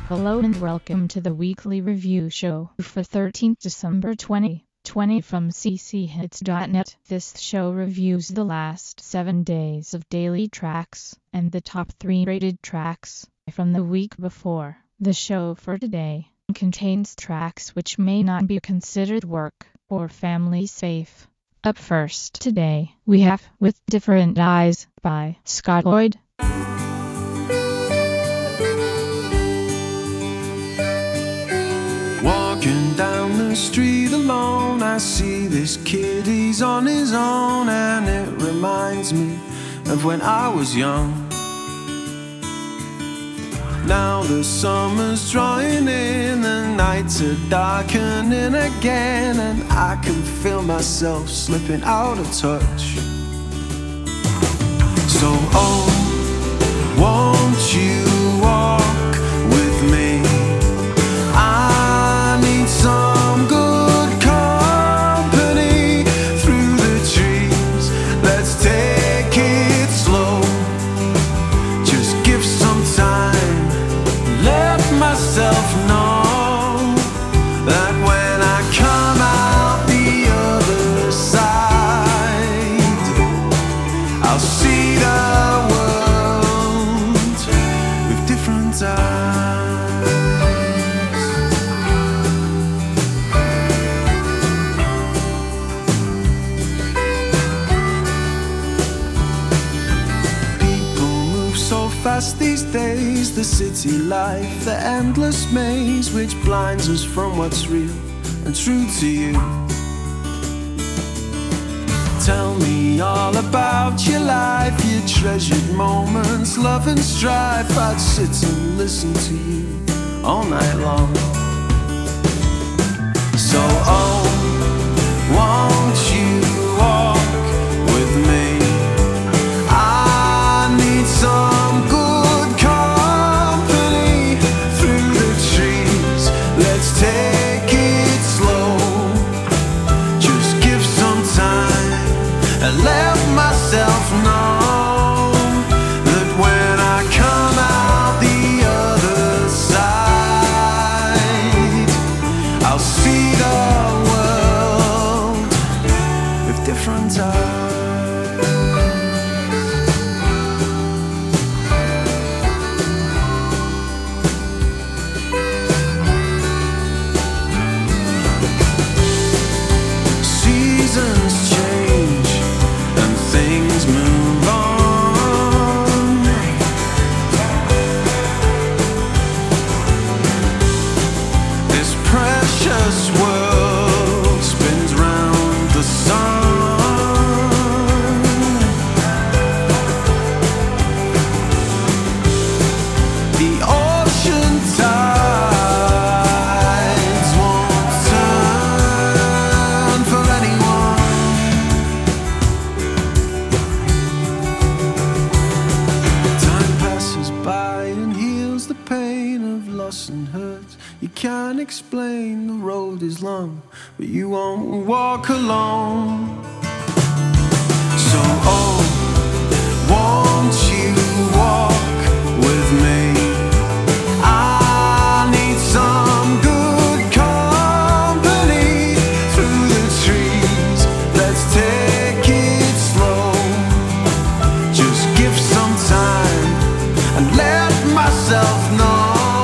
Hello and welcome to the weekly review show for 13th December 2020 from cchits.net. This show reviews the last 7 days of daily tracks and the top 3 rated tracks from the week before. The show for today contains tracks which may not be considered work or family safe. Up first today, we have With Different Eyes by Scott Lloyd. Walking down the street alone, I see this kid, he's on his own, and it reminds me of when I was young. Now the summer's drawing in, the nights are darkening again, and I can feel myself slipping out of touch. So oh, won't you walk with me? I need some good company through the trees. Let's take it slow. Just give some time. Let myself know that when I come out the other side, I'll see the world with different eyes. Fast these days, the city life, the endless maze which blinds us from what's real and true to you. Tell me all about your life, your treasured moments, love and strife. I'd sit and listen to you all night long. So oh, won't you walk with me? I need some good company through the trees. Let's take it slow. Just give some time and let myself know that when I come out the other side, I'll see the world with different eyes. Can't explain, the road is long, but you won't walk alone. So oh, won't you walk with me? I need some good company through the trees. Let's take it slow. Just give some time and let myself know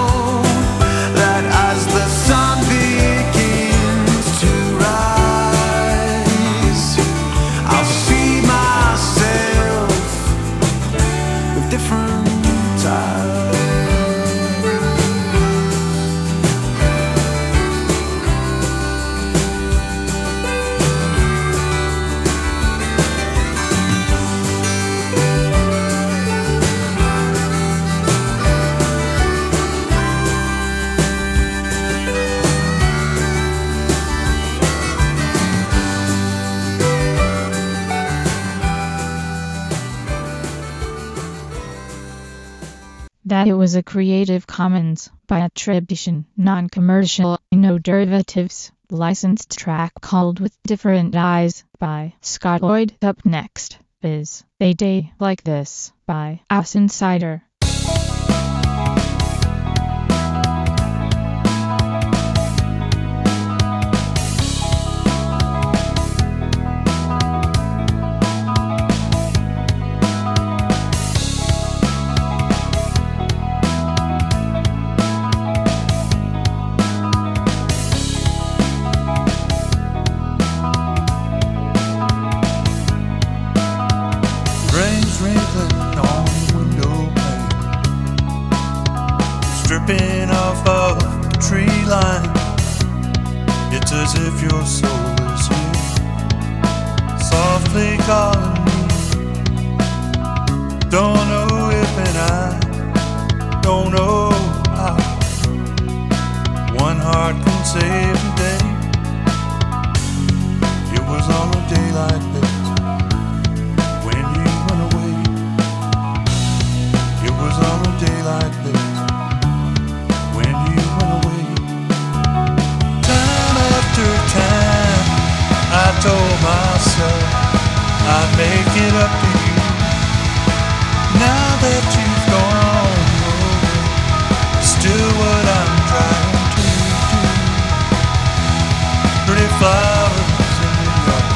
that it was a Creative Commons by attribution, non-commercial, no derivatives, licensed track called With Different Eyes by Scott Lloyd. Up next is A Day Like This by Us Insider. wrinkling on the window pane, stripping off of the tree line. It's as if your soul is here, softly calling me. Don't know if and I don't know how one heart can save the day. It was on a day like this when you went away. It was on a day like this when you went away. Time after time I told myself I'd make it up to you. Now that you've gone away, still what I'm trying to do. Pretty flowers in the yard,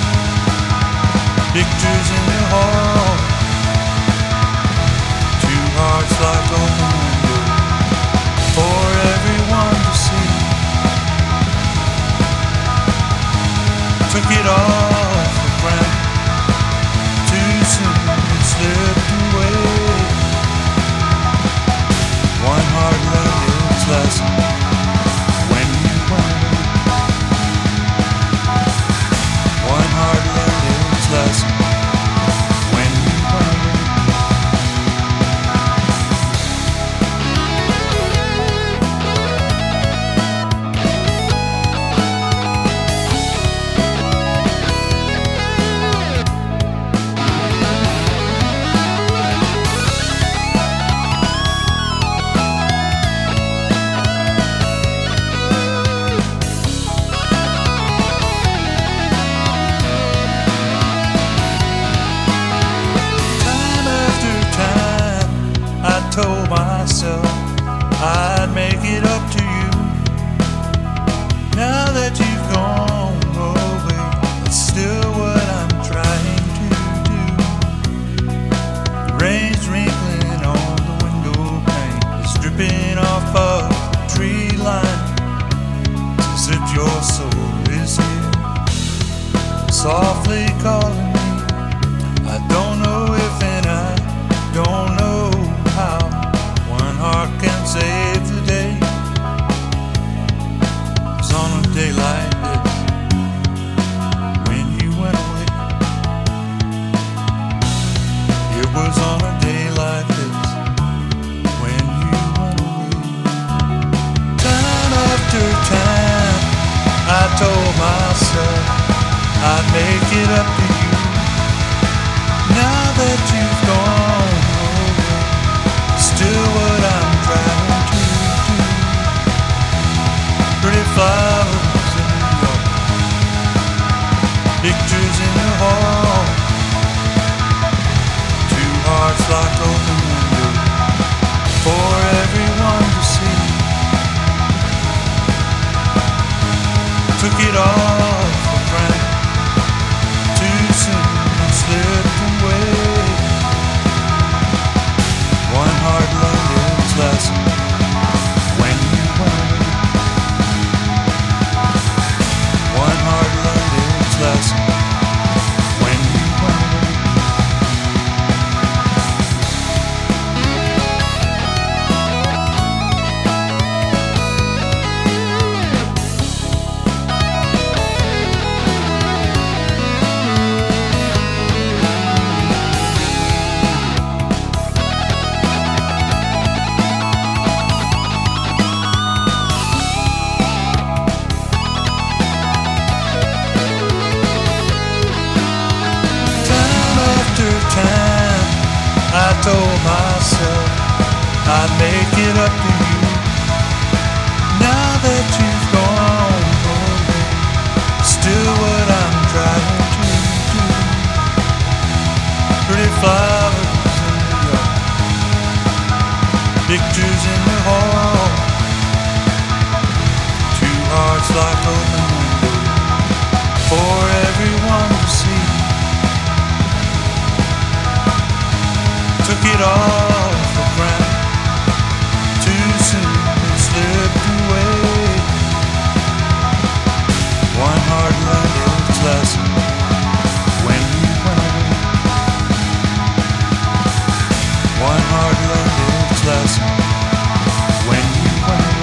pictures in the hall, two hearts like open window for everyone to see. Took it off the ground too soon and slipped away. One heart learned its lesson when you went away. One heart learned its lesson when you went away. Told myself I'd make it up to you. Now that you've gone away, it's still what I'm trying to do. The rain's wrinkling on the window pane, it's dripping off of the tree line. It's as if your soul is here, softly calling me. I don't know if and I don't know how one heart can save the day. It's on a day like this when you went away. It was on a day like this when you went away. Time after time I told myself I'd make it up to you. Now that you've gone, still what I'm trying to do. Pretty flowers in the yard, pictures in the hall, two hearts like open window for everyone to see. Took it off the ground too soon and slipped away. One heart learned its lesson when you went away. One heart learned its lesson when you went away. I told myself I'd make it up to you. Now that you've gone away, still what I'm trying to do. Pretty flowers in the yard, pictures in the hall, two hearts like open window for everyone to see. Took it off the ground too soon and slipped away. One heart learned its lesson when you went away. restless when you went.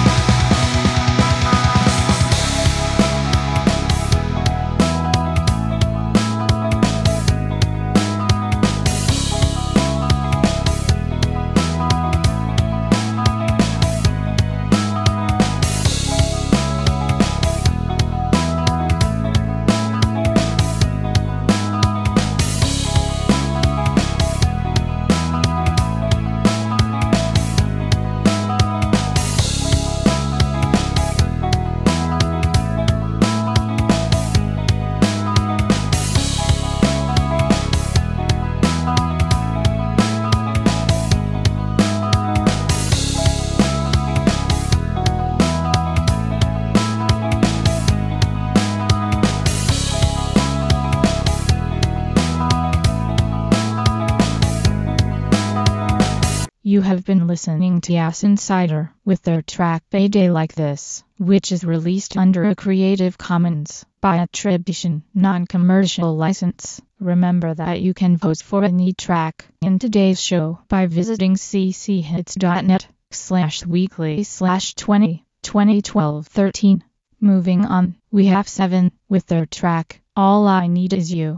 You have been listening to Ass Insider with their track A Day Like This, which is released under a Creative Commons by attribution, non-commercial license. Remember that you can vote for any track in today's show by visiting cchits.net/weekly/2012-13. Moving on, we have Seven with their track All I Need Is You.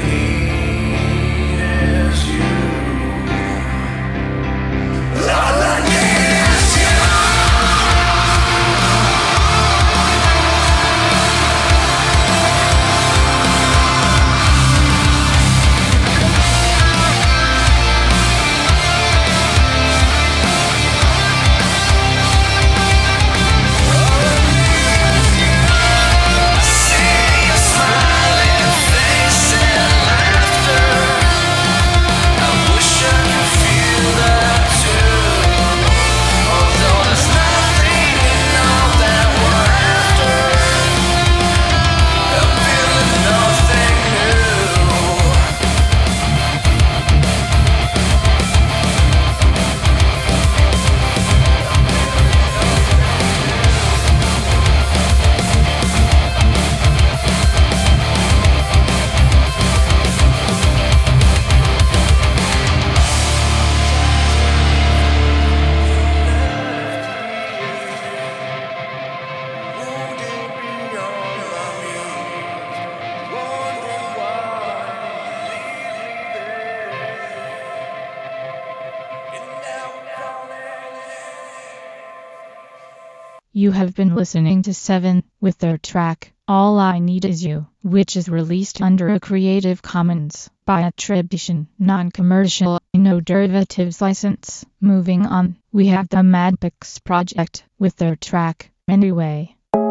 La la You have been listening to Seven with their track, All I Need Is You, which is released under a Creative Commons by attribution, non-commercial, no derivatives license. Moving on, we have the Madpix Project with their track, Anyway.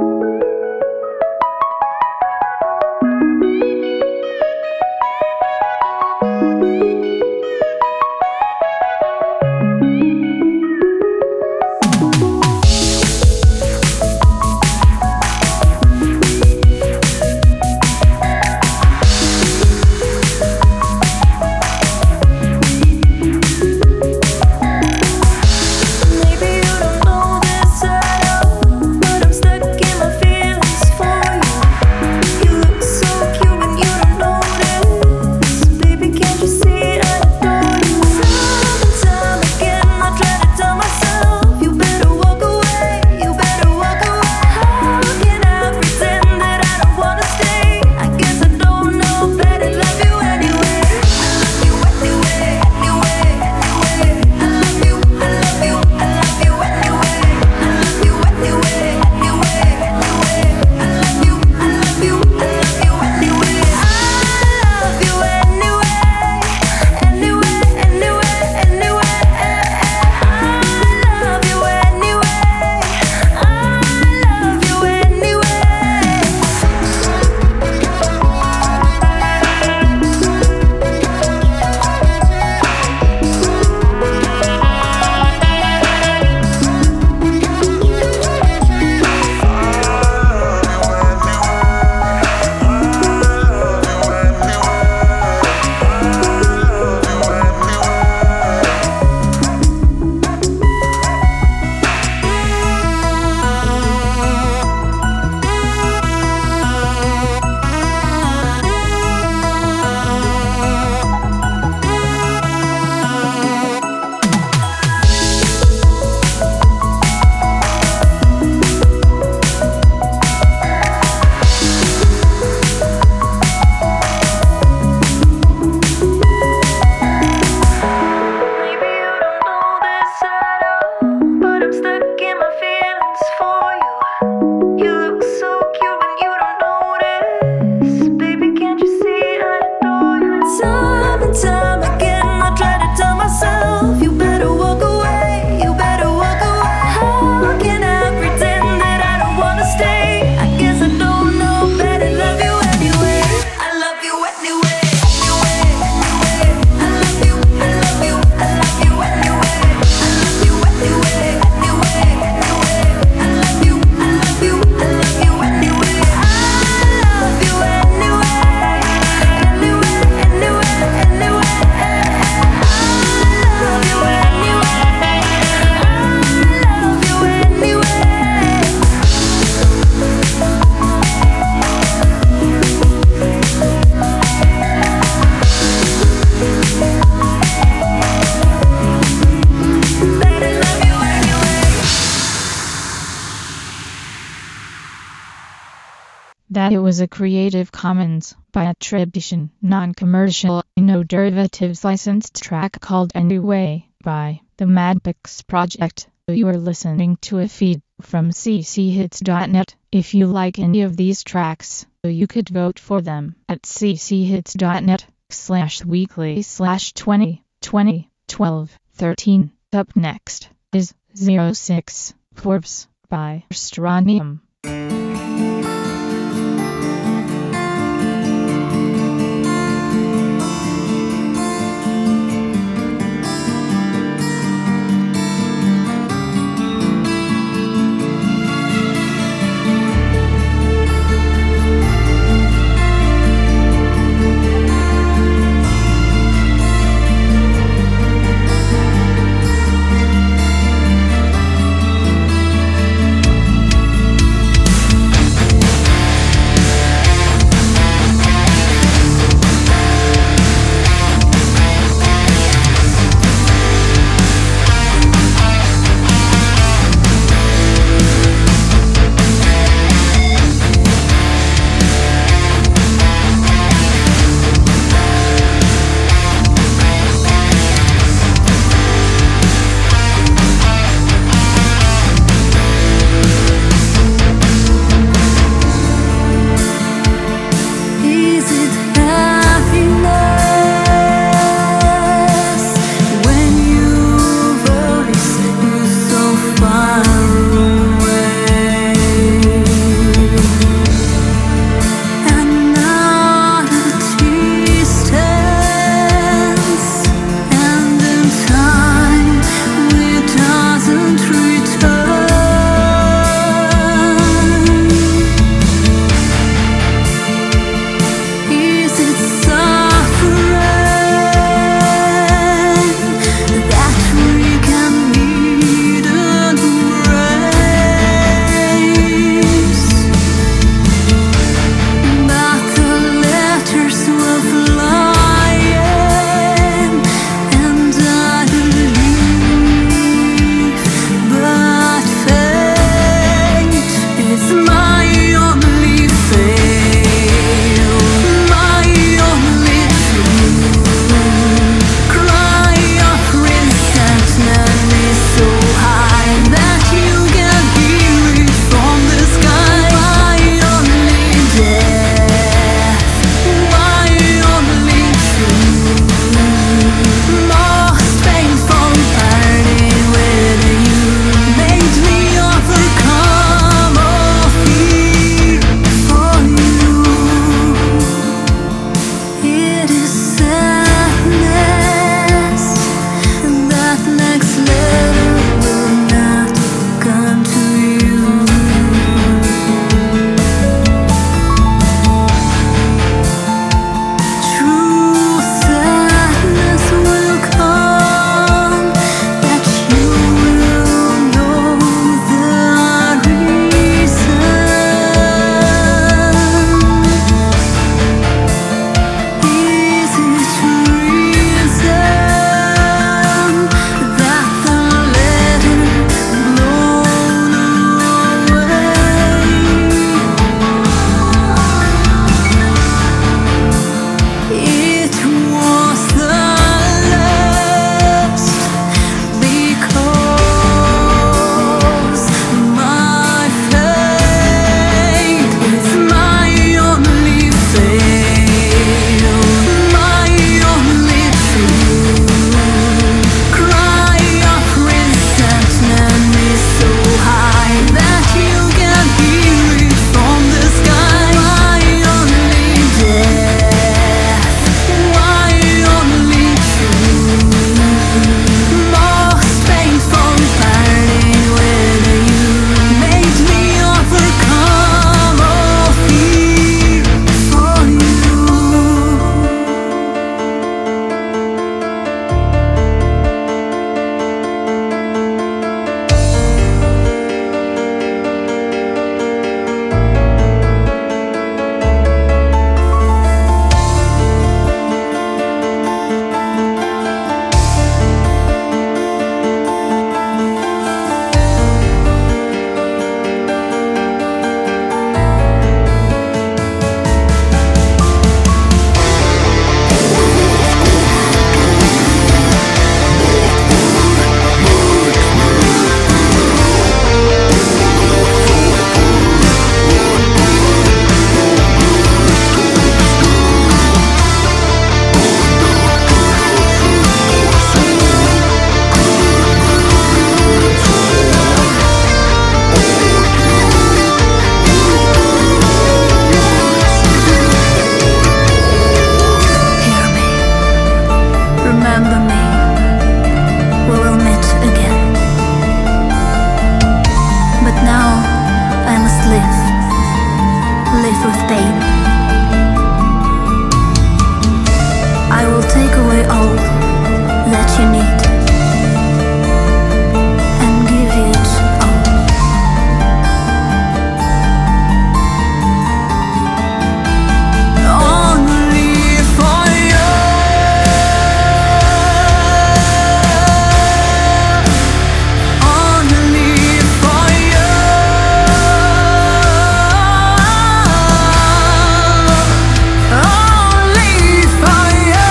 That it was a Creative Commons by attribution, non-commercial, no derivatives licensed track called Anyway by the Madpix Project. You are listening to a feed from cchits.net. If you like any of these tracks, you could vote for them at cchits.net/weekly/20201213. Up next is 06 Forbes by Strontium. will take away all that you need and give it all. Only for you. Only for you. Only for you.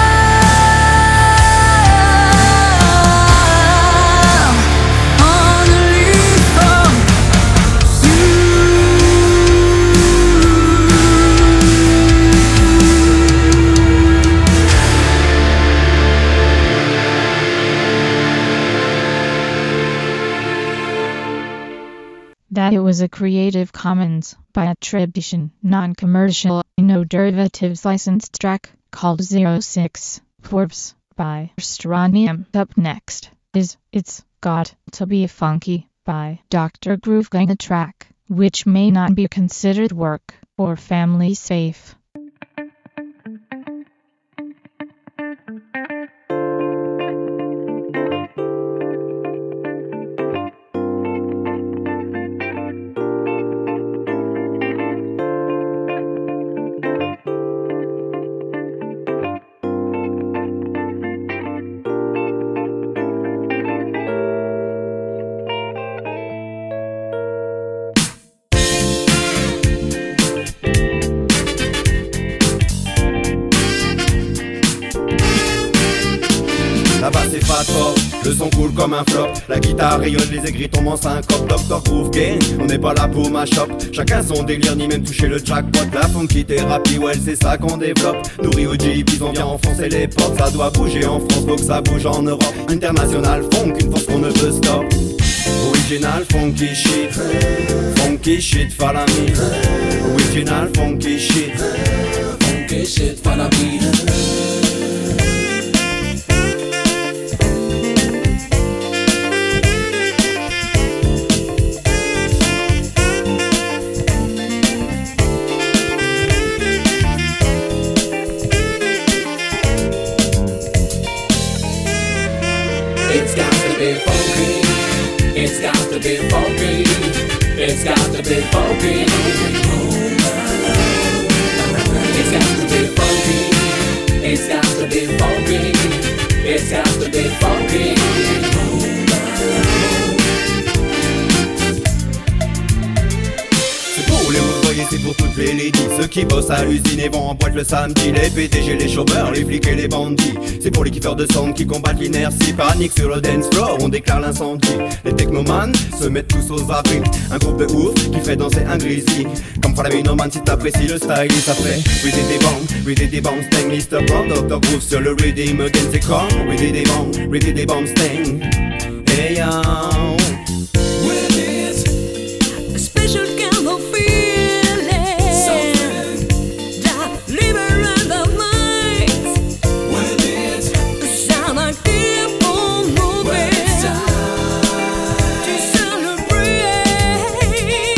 That it was a Creative Commons by attribution, non-commercial, no derivatives licensed track called 06 Forbes by Strontium. Up next is It's Got to Be Funky by Dr. Groove Gang, a track which may not be considered work or family safe. Là-bas c'est fat fort, le son coule comme un flop. La guitare rayonne, les aigris tombent en syncope. Dr. Groove Gang, on n'est pas là pour ma shop. Chacun son délire, ni même toucher le jackpot. La funky thérapie, ouais c'est ça qu'on développe. Nourri au jeepies, on vient enfoncer les portes. Ça doit bouger en France, faut que ça bouge en Europe. International funk, une force qu'on ne peut stop. Original funky shit, follow me. Original funky shit, follow me. It's got to be funky. It's got to be funky. It's got to be funky. It's got to be funky. It's got to be funky. It's got to be funky. C'est pour les ouvriers, c'est pour toutes les ladies. Ceux qui bossent à l'usine et vont en boîte le samedi. Les PDG, les chômeurs, les flics et les bandits. C'est pour les kiffeurs de sound qui combattent l'inertie. Panique sur le dance floor, on déclare l'incendie. Les technomanes se mettent tous aux abris. Un groupe de ouf qui fait danser un grizzly. Comme pour la minoman si t'apprécies le style. Ça fait we did des bombs, sting. Mr. Brown, Dr. Groove sur le rhythm again. C'est comme we did des bombs, sting. Hey yo. A special kind of feeling that liberates the mind. A sound that keep on moving to celebrate.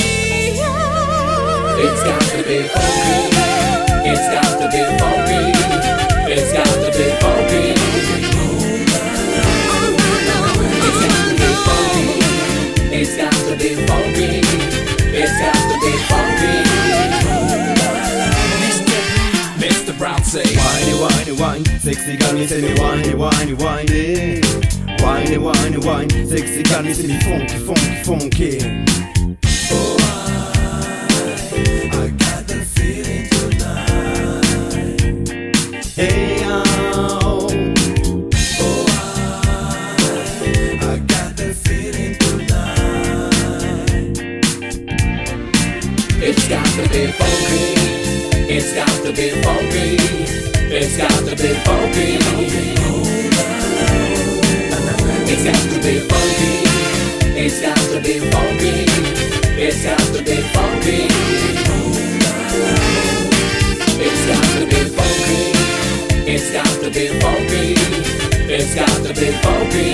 It's got to be funky. It's got to be funky. It's got to be funky. It's got to be funky. It's got to be funky. Mr. Brown say, Whiny, whiny, whine, sexy got me, say me whiny, whiny, whiny. Whiny, whiny, whine, sexy got me, say me funky, funky, funky. Oh, I got the feeling tonight. Hey, oh, I got the feeling tonight. it's got to be funky. It's got to be funky. It's got to be funky. It's got to be funky. It's got to be funky. It's got to be funky. It's got to be funky. It's got to be funky. It's got to be funky.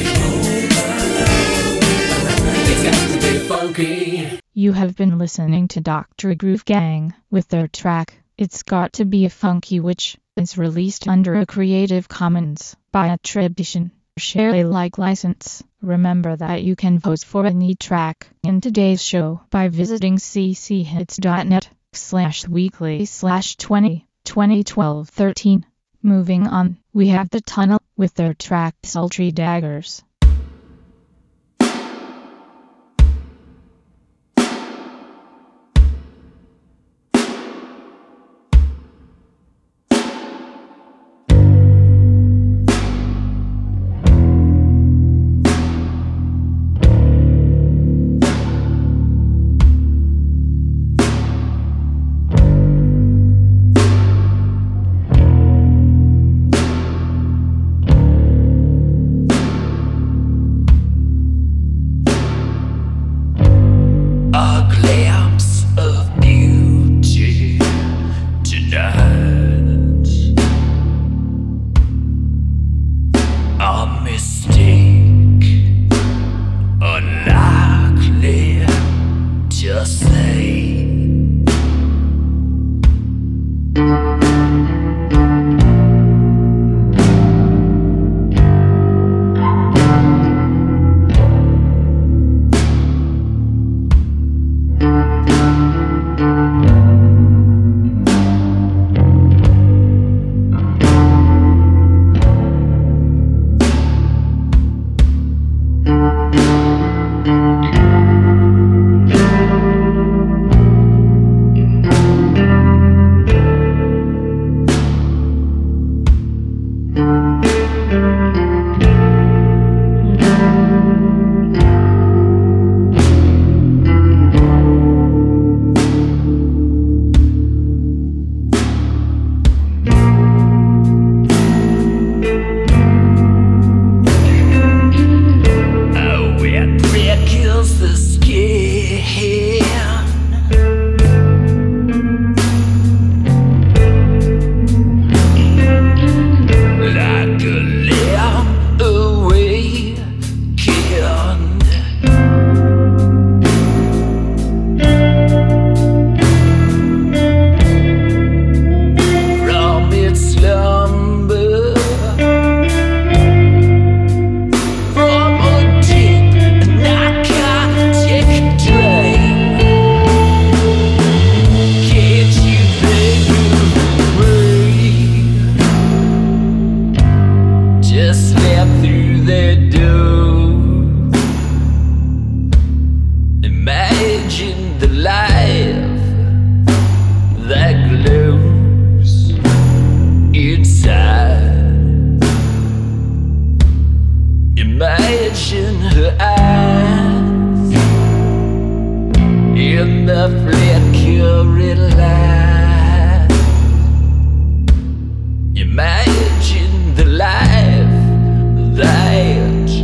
It's got to be funky. You have been listening to Dr. Groove Gang with their track, It's Got to Be Funky, which is released under a Creative Commons by attribution, share Alike license. Remember that you can vote for any track in today's show by visiting cchits.net/weekly/2012-13. Moving on, we have The Tunnel with their track Sultry Daggers. Imagine the life that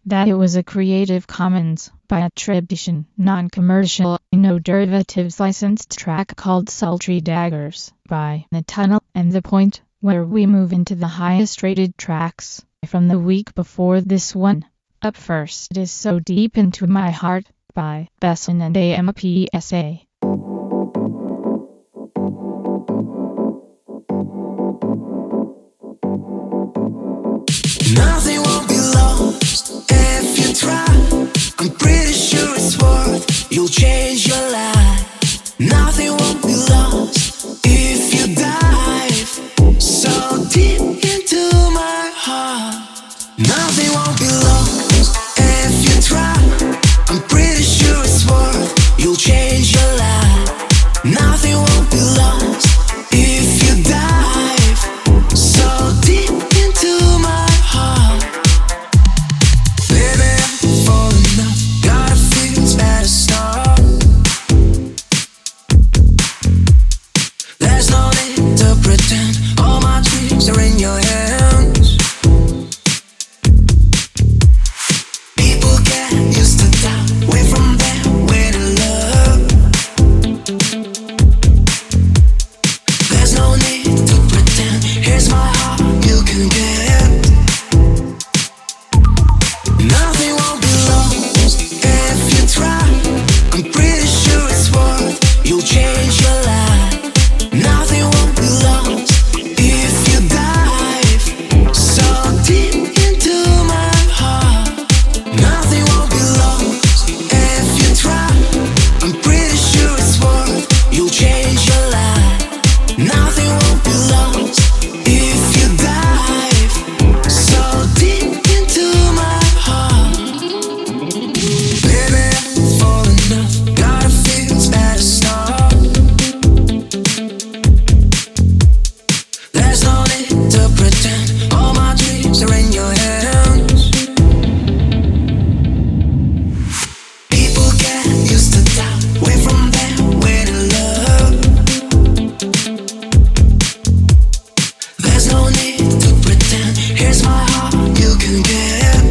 That it was a Creative Commons by attribution, non-commercial, no derivatives licensed track called Sultry Daggers by The Tunnel and The Point, where we move into the highest rated tracks from the week before this one. Up first is So Deep Into My Heart by Besson and AMPSA. Nothing won't be lost if you try. I'm pretty sure it's worth. You'll change your life. Nothing won't be lost if you dive so deep into my heart. Nothing won't be lost if you try. I'm pretty sure it's worth. You'll change your life. Nothing won't be lost if you dive so deep into my heart. Baby, I'm falling up. Gotta feel it's better start. There's no need to pretend. All my dreams are in your hands. People get used to doubt. Way from there, way to love. There's no need to pretend. Here's my heart, you can get. Nothing won't be lost if you try. I'm pretty sure it's worth. You'll change your life. Nothing won't be lost if you dive so deep into my heart. Nothing won't be lost if you try. I'm pretty sure it's worth. You'll change your life. Nothing won't be lost if you dive so deep into my heart. Baby, I'm falling up. Gotta feel it's better start. There's no need to pretend. All my dreams are in your hands. People get used to doubt. Way from there, way to love. There's no need to pretend. Here's my heart, you can get.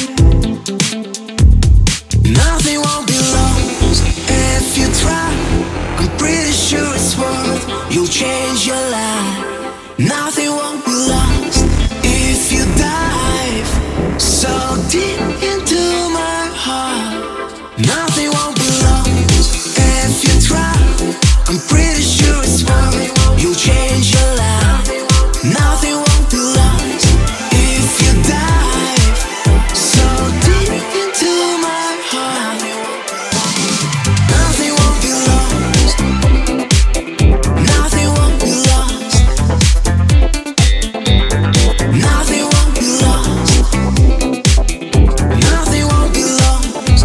Nothing won't be lost if you try. I'm pretty sure it's worth. You'll change your life. Nothing won't be lost if you dive so deep into my heart. Nothing won't be lost if you try. I'm pretty sure it's worth. You'll change your life. Nothing won't be lost if you dive so deep into my heart. Nothing won't be lost. Nothing won't be lost. Nothing won't be lost. Nothing won't be lost.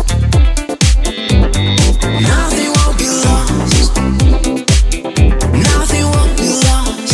Nothing won't be lost. Nothing won't be lost.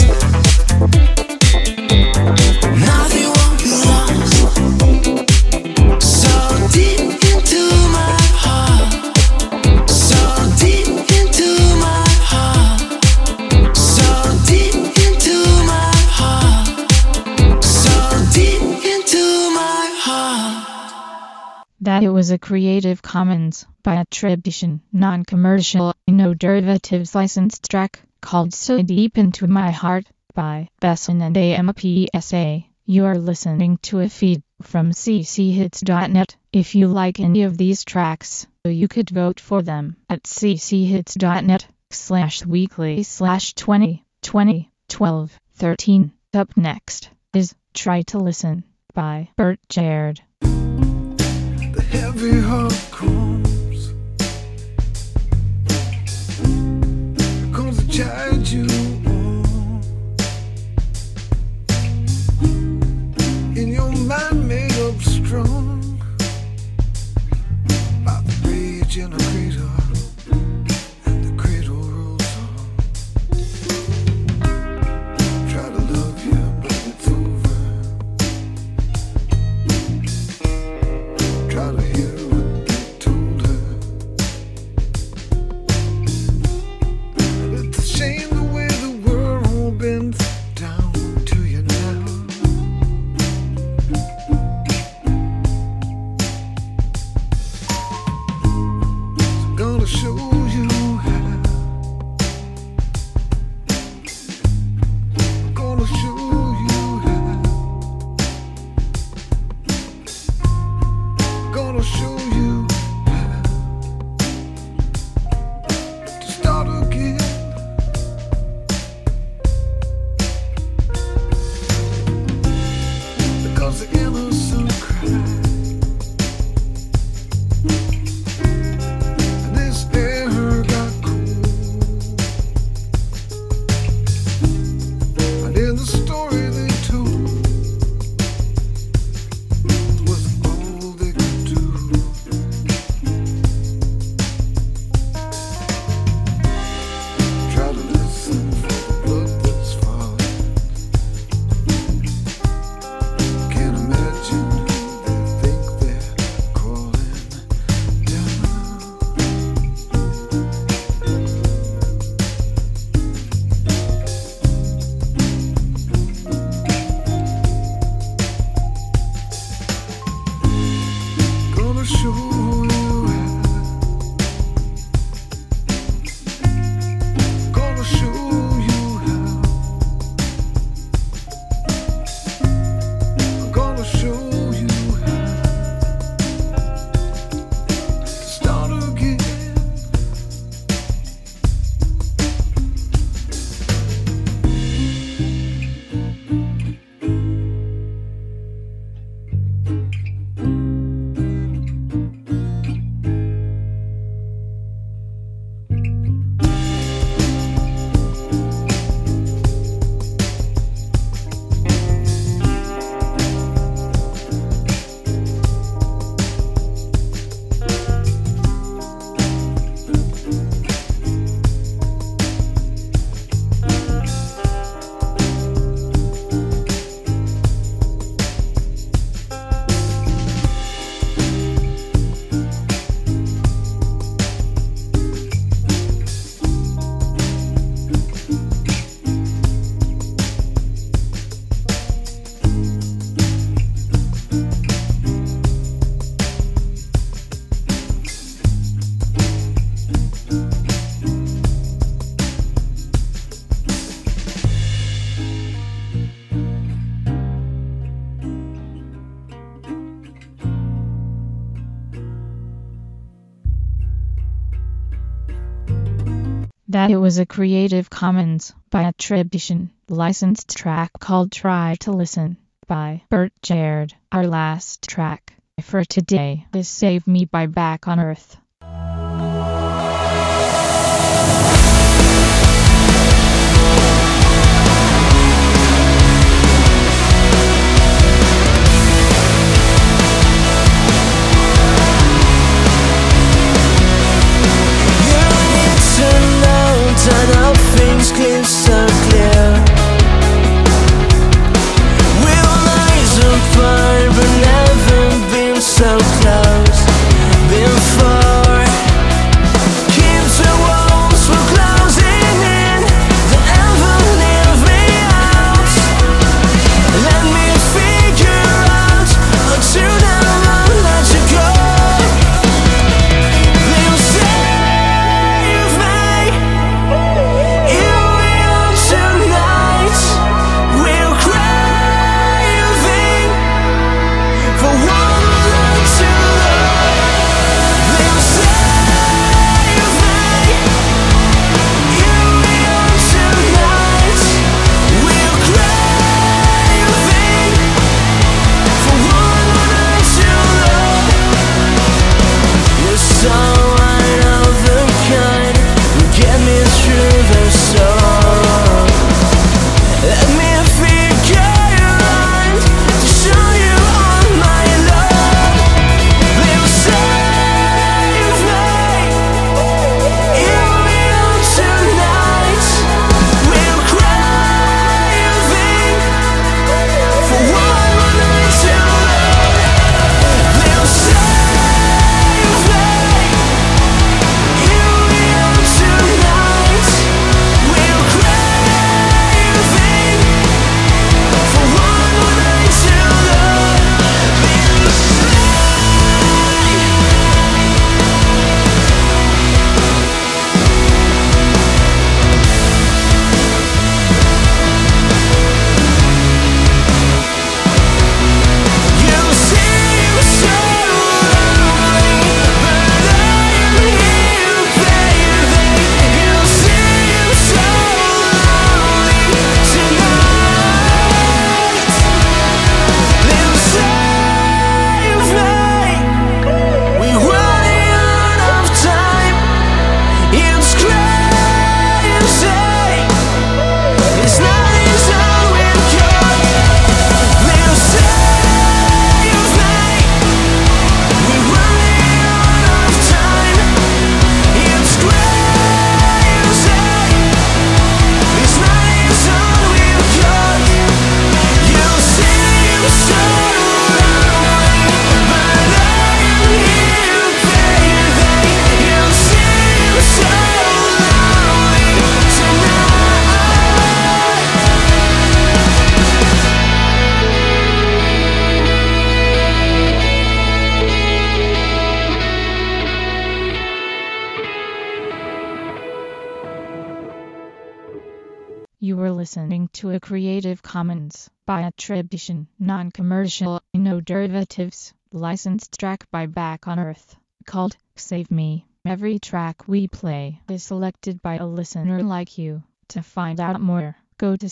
Nothing won't be lost. So deep into my heart. So deep into my heart. So deep into my heart. So deep into my heart. That it was a Creative Commons by attribution, non-commercial, no derivatives licensed track called So Deep Into My Heart by Besson and AMPSA. You are listening to a feed from cchits.net. If you like any of these tracks, you could vote for them at cchits.net/weekly/20201213. Up next is Try to Listen by Bert Jared. The heavy heart comes to chide you on. In your mind made up strong by the rage in a cradle. The cradle rolls on. Try to love you, but it's over. Try to hear what they told her. It's a shame the way the that, it was a Creative Commons by attribution, licensed track called Try to Listen by Bert Jared. Our last track for today is Save Me by Back on Earth. Things clear, so clear. We'll rise apart, but never been so close before. Keep the walls from closing in, don't ever leave me out. Let me figure out how to never let you go. Please save me. Tonight, we're craving for one to love. They'll save me. You and tonight, we're craving for one to love. You're so one of a kind, you get me through the storm. Let me figure out to show you all my love. Please save me. You and tonight, we're craving for one to love. Please save me. You and tonight, we're craving for one to love. You seem so lonely, but I'm here, baby. You seem so lonely tonight. Please save me. We're running out of time. It's crazy. It's not easy with you. Please save me. We're running out of time. It's crazy. It's not easy with you. You seem so lonely, but I'm here, baby. You seem so lonely You were listening to a Creative Commons by attribution, non-commercial, no derivatives, licensed track by Back on Earth, called Save Me. Every track we play is selected by a listener like you. To find out more, go to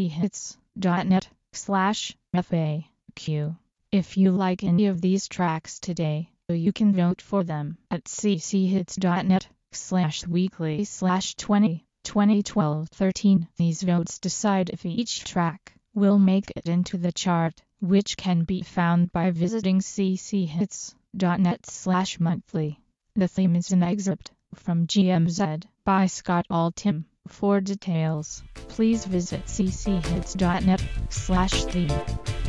cchits.net/FAQ. If you like any of these tracks today, you can vote for them at cchits.net/weekly/2012-13. These votes decide if each track will make it into the chart, which can be found by visiting cchits.net/monthly. The theme is an excerpt from GMZ by Scott Altham. For details, please visit cchits.net/theme.